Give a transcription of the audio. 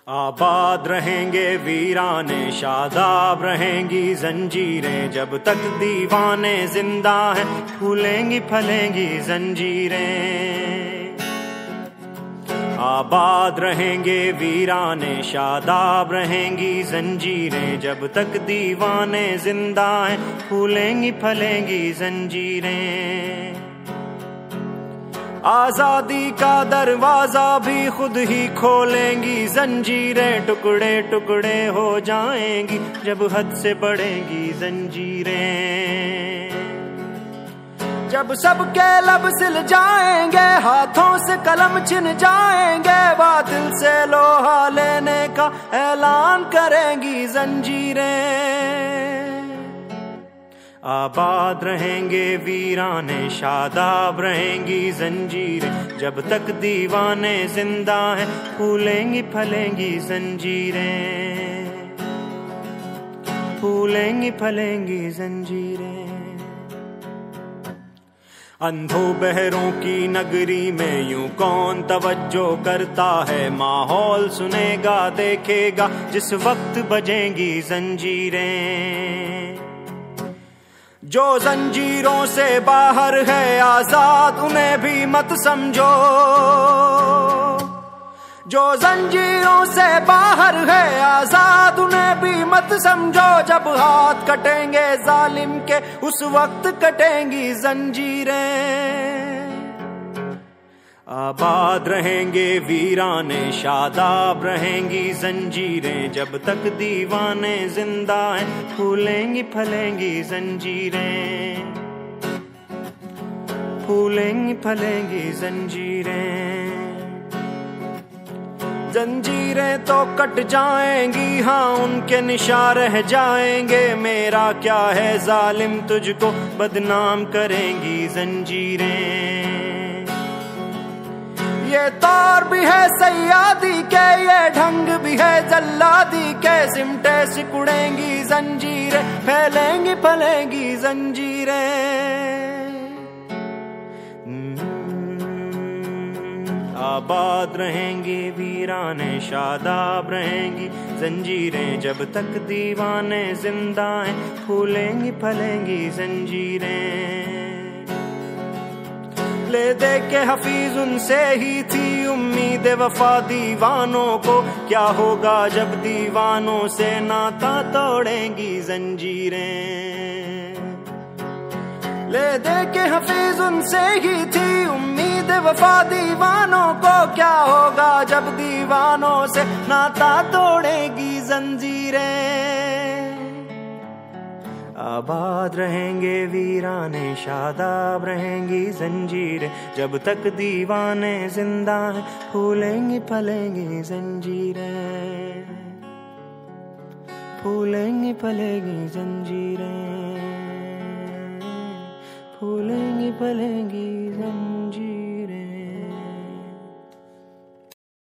आबाद रहेंगे वीराने, शादाब रहेंगी जंजीरें, जब तक दीवाने जिंदा हैं फूलेंगी फलेंगी जंजीरें। आबाद रहेंगे वीराने, शादाब रहेंगी जंजीरें, जब तक दीवाने जिंदा हैं फूलेंगी फलेंगी जंजीरें। आजादी का दरवाजा भी खुद ही खोलेंगी जंजीरें, टुकड़े टुकड़े हो जाएंगी जब हद से बढ़ेंगी जंजीरें। जब सबके लब सिल जाएंगे, हाथों से कलम छिन जाएंगे, बातिल से लोहा लेने का ऐलान करेंगी जंजीरें। आबाद रहेंगे वीराने, शादाब रहेंगी जंजीरें, जब तक दीवाने जिंदा हैं फूलेंगी फलेंगी जंजीरें, फूलेंगी फलेंगी जंजीरें। अंधों बहरों की नगरी में यूं कौन तवज्जो करता है, माहौल सुनेगा देखेगा जिस वक्त बजेंगी जंजीरें। जो जंजीरों से बाहर है आजाद उन्हें भी मत समझो, जो जंजीरों से बाहर है आजाद उन्हें भी मत समझो, जब हाथ कटेंगे जालिम के उस वक्त कटेंगी जंजीरें। आबाद रहेंगे वीराने, शादाब रहेंगी जंजीरें, जब तक दीवाने जिंदा हैं फूलेंगी फलेंगी जंजीरें, फूलेंगी फलेंगी जंजीरें। जंजीरें तो कट जाएंगी, हाँ उनके निशान रह जाएंगे, मेरा क्या है जालिम तुझको बदनाम करेंगी जंजीरें। ये तौर भी है सयादी के, ये ढंग भी है जल्लादी के, सिमटे सिकुड़ेंगी जंजीरें, फैलेंगी फलेंगी जंजीरें। आबाद रहेंगी वीराने, शादाब रहेंगी जंजीरें, जब तक दीवाने जिंदा हैं फूलेंगी फलेंगी जंजीरें। ले दे के हफीज उनसे ही थी उम्मीद वफा दीवानों को, क्या होगा जब दीवानों से नाता तोड़ेंगी जंजीरें। ले दे के हफीज उनसे ही थी उम्मीद वफा दीवानों को, क्या होगा जब दीवानों से नाता तोड़ेंगी जंजीरें। आबाद रहेंगे वीराने, शादाब रहेंगी जंजीरें, जब तक दीवाने जिंदा हैं फूलेंगी फलेंगी जंजीरें, फूलेंगी फलेंगी जंजीरें, फूलेंगी फलेंगी